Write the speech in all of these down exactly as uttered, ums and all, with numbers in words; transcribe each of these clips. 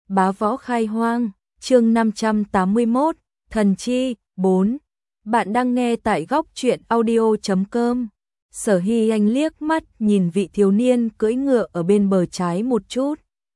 Bá Võ Khai Hoang, chương năm trăm tám mươi mốt, Thần Chi, bốn. Bạn đang nghe tại góc truyện audio chấm com. Sở Hy Anh liếc mắt nhìn vị thiếu niên cưỡi ngựa ở bên bờ trái một chút.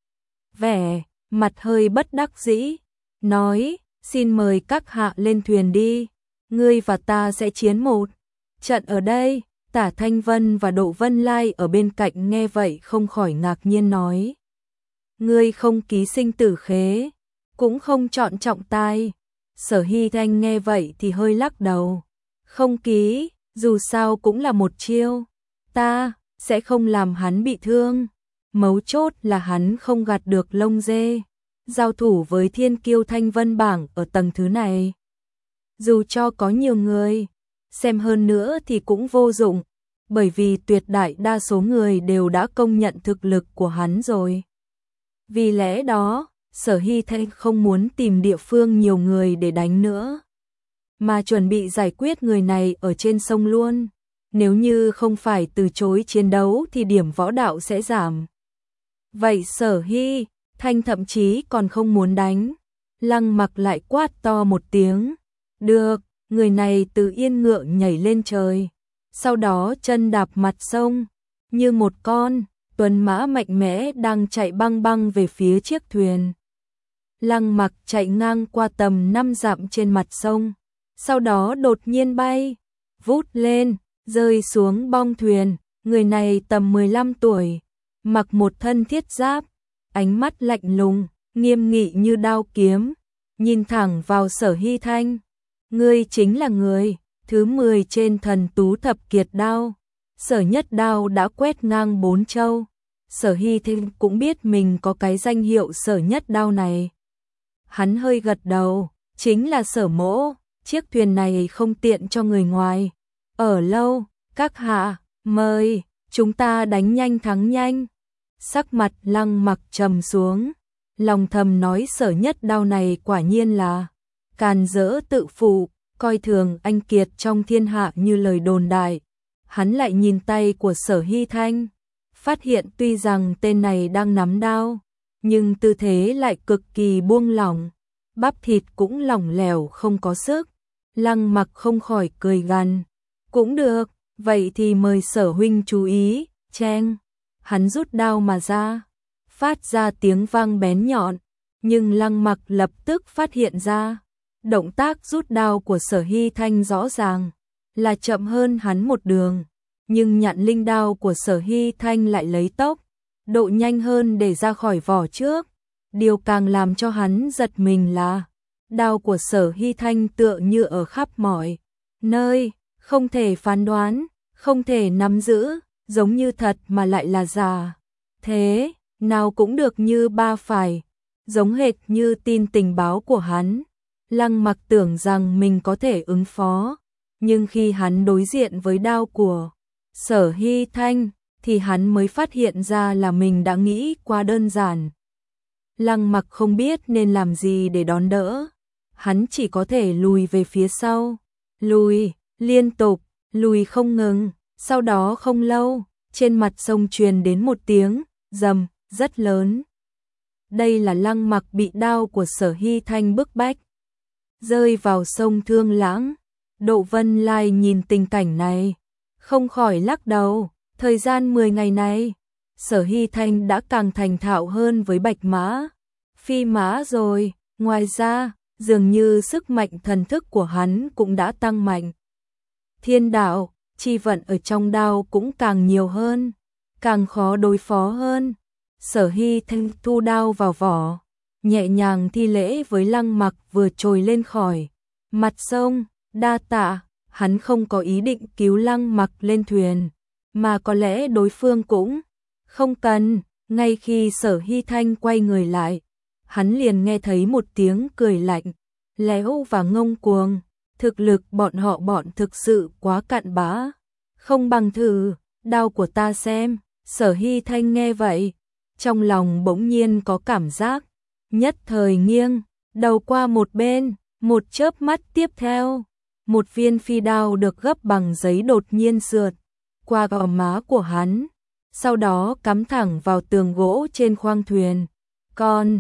Vẻ, mặt hơi bất đắc dĩ, nói, xin mời các hạ lên thuyền đi, ngươi và ta sẽ chiến một trận ở đây. Tả Thanh Vân và Độ Vân Lai ở bên cạnh nghe vậy không khỏi ngạc nhiên nói. Ngươi không ký sinh tử khế, cũng không chọn trọng tài. Sở Hy Thanh nghe vậy thì hơi lắc đầu. Không ký, dù sao cũng là một chiêu. Ta sẽ không làm hắn bị thương. Mấu chốt là hắn không gạt được lông dê. Giao thủ với thiên kiêu Thanh Vân bảng ở tầng thứ này. Dù cho có nhiều người xem hơn nữa thì cũng vô dụng. Bởi vì tuyệt đại đa số người đều đã công nhận thực lực của hắn rồi. Vì lẽ đó, Sở Hy Thanh không muốn tìm địa phương nhiều người để đánh nữa, mà chuẩn bị giải quyết người này ở trên sông luôn. Nếu như không phải từ chối chiến đấu thì điểm võ đạo sẽ giảm. Vậy Sở Hy Thanh thậm chí còn không muốn đánh. Lăng Mặc lại quát to một tiếng. Được, người này từ yên ngựa nhảy lên trời. Sau đó chân đạp mặt sông, như một con tuấn mã mạnh mẽ đang chạy băng băng về phía chiếc thuyền. Lăng Mặc chạy ngang qua tầm năm dặm trên mặt sông, sau đó đột nhiên bay, vút lên, rơi xuống bong thuyền. Người này tầm mười lăm tuổi, mặc một thân thiết giáp, ánh mắt lạnh lùng, nghiêm nghị như đao kiếm, nhìn thẳng vào Sở Hy Thanh. Ngươi chính là người thứ mười trên thần tú thập kiệt đao. Sở Nhất Đao đã quét ngang bốn châu. Sở Hy Thanh cũng biết mình có cái danh hiệu Sở Nhất Đao này. Hắn hơi gật đầu, chính là Sở Mỗ, chiếc thuyền này không tiện cho người ngoài ở lâu, các hạ, mời, chúng ta đánh nhanh thắng nhanh. Sắc mặt Lăng Mặc trầm xuống, lòng thầm nói Sở Nhất Đao này quả nhiên là càn rỡ tự phụ, coi thường anh kiệt trong thiên hạ như lời đồn đại. Hắn lại nhìn tay của Sở Hy Thanh, phát hiện tuy rằng tên này đang nắm đao, nhưng tư thế lại cực kỳ buông lỏng, bắp thịt cũng lỏng lẻo không có sức. Lăng Mặc không khỏi cười gằn. Cũng được, vậy thì mời Sở huynh chú ý. Cheng, hắn rút đao mà ra, phát ra tiếng vang bén nhọn, nhưng Lăng Mặc lập tức phát hiện ra, động tác rút đao của Sở Hy Thanh rõ ràng là chậm hơn hắn một đường, nhưng nhạn linh đao của Sở Hy Thanh lại lấy tốc độ nhanh hơn để ra khỏi vỏ trước. Điều càng làm cho hắn giật mình là đao của Sở Hy Thanh tựa như ở khắp mọi nơi, không thể phán đoán, không thể nắm giữ, giống như thật mà lại là giả. Thế nào cũng được như ba phải, giống hệt như tin tình báo của hắn. Lăng Mặc tưởng rằng mình có thể ứng phó, nhưng khi hắn đối diện với đao của Sở Hy Thanh thì hắn mới phát hiện ra là mình đã nghĩ quá đơn giản. Lăng Mặc không biết nên làm gì để đón đỡ, hắn chỉ có thể lùi về phía sau, lùi, liên tục, lùi không ngừng. Sau đó không lâu, trên mặt sông truyền đến một tiếng rầm rất lớn. Đây là Lăng Mặc bị đao của Sở Hy Thanh bức bách, rơi vào sông Thương Lãng. Độ Vân Lai nhìn tình cảnh này, không khỏi lắc đầu. Thời gian mười ngày này, Sở Hy Thanh đã càng thành thạo hơn với bạch mã, phi mã rồi. Ngoài ra, dường như sức mạnh thần thức của hắn cũng đã tăng mạnh. Thiên đạo, chi vận ở trong đao cũng càng nhiều hơn, càng khó đối phó hơn. Sở Hy Thanh thu đao vào vỏ, nhẹ nhàng thi lễ với Lăng Mặc vừa trồi lên khỏi mặt sông. Đa tạ. Hắn không có ý định cứu Lăng Mặc lên thuyền, mà có lẽ đối phương cũng không cần. Ngay khi Sở Hy Thanh quay người lại, hắn liền nghe thấy một tiếng cười lạnh, lẽo và ngông cuồng. Thực lực bọn họ bọn thực sự quá cặn bã, không bằng thử đao của ta xem. Sở Hy Thanh nghe vậy, trong lòng bỗng nhiên có cảm giác, nhất thời nghiêng đầu qua một bên. Một chớp mắt tiếp theo, một viên phi đao được gấp bằng giấy đột nhiên sượt qua gò má của hắn, sau đó cắm thẳng vào tường gỗ trên khoang thuyền. Còn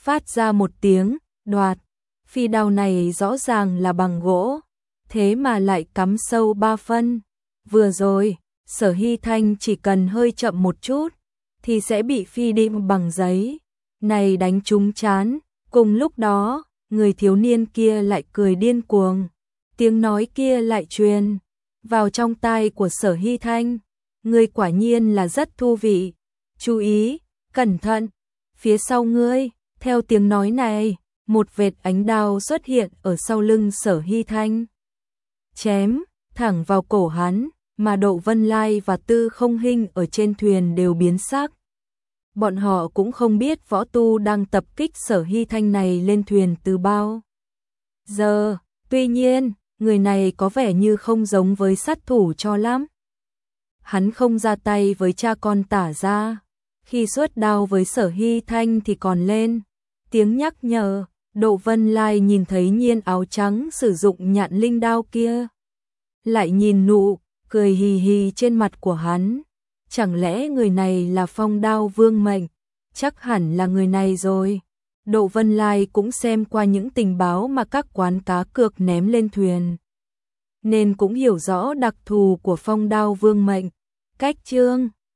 phát ra một tiếng, đoạt. Phi đao này rõ ràng là bằng gỗ, thế mà lại cắm sâu ba phân. Vừa rồi, Sở Hy Thanh chỉ cần hơi chậm một chút, thì sẽ bị phi đâm bằng giấy. Này đánh trúng chán, cùng lúc đó, người thiếu niên kia lại cười điên cuồng. Tiếng nói kia lại truyền vào trong tai của Sở Hy Thanh. Ngươi quả nhiên là rất thú vị. Chú ý, cẩn thận, phía sau ngươi. Theo tiếng nói này, một vệt ánh đao xuất hiện ở sau lưng Sở Hy Thanh. Chém thẳng vào cổ hắn, mà Độ Vân Lai và Tư Không Hinh ở trên thuyền đều biến sắc. Bọn họ cũng không biết võ tu đang tập kích Sở Hy Thanh này lên thuyền từ bao giờ. Tuy nhiên, người này có vẻ như không giống với sát thủ cho lắm. Hắn không ra tay với cha con Tả gia. Khi xuất đao với Sở Hy Thanh thì còn lên tiếng nhắc nhở. Độ Vân Lai nhìn thấy Nhiên áo trắng sử dụng nhạn linh đao kia, lại nhìn nụ cười hì hì trên mặt của hắn. Chẳng lẽ người này là Phong Đao Vương mệnh? Chắc hẳn là người này rồi. Độ Vân Lai cũng xem qua những tình báo mà các quán cá cược ném lên thuyền, nên cũng hiểu rõ đặc thù của Phong Đao Vương mệnh. Cách chương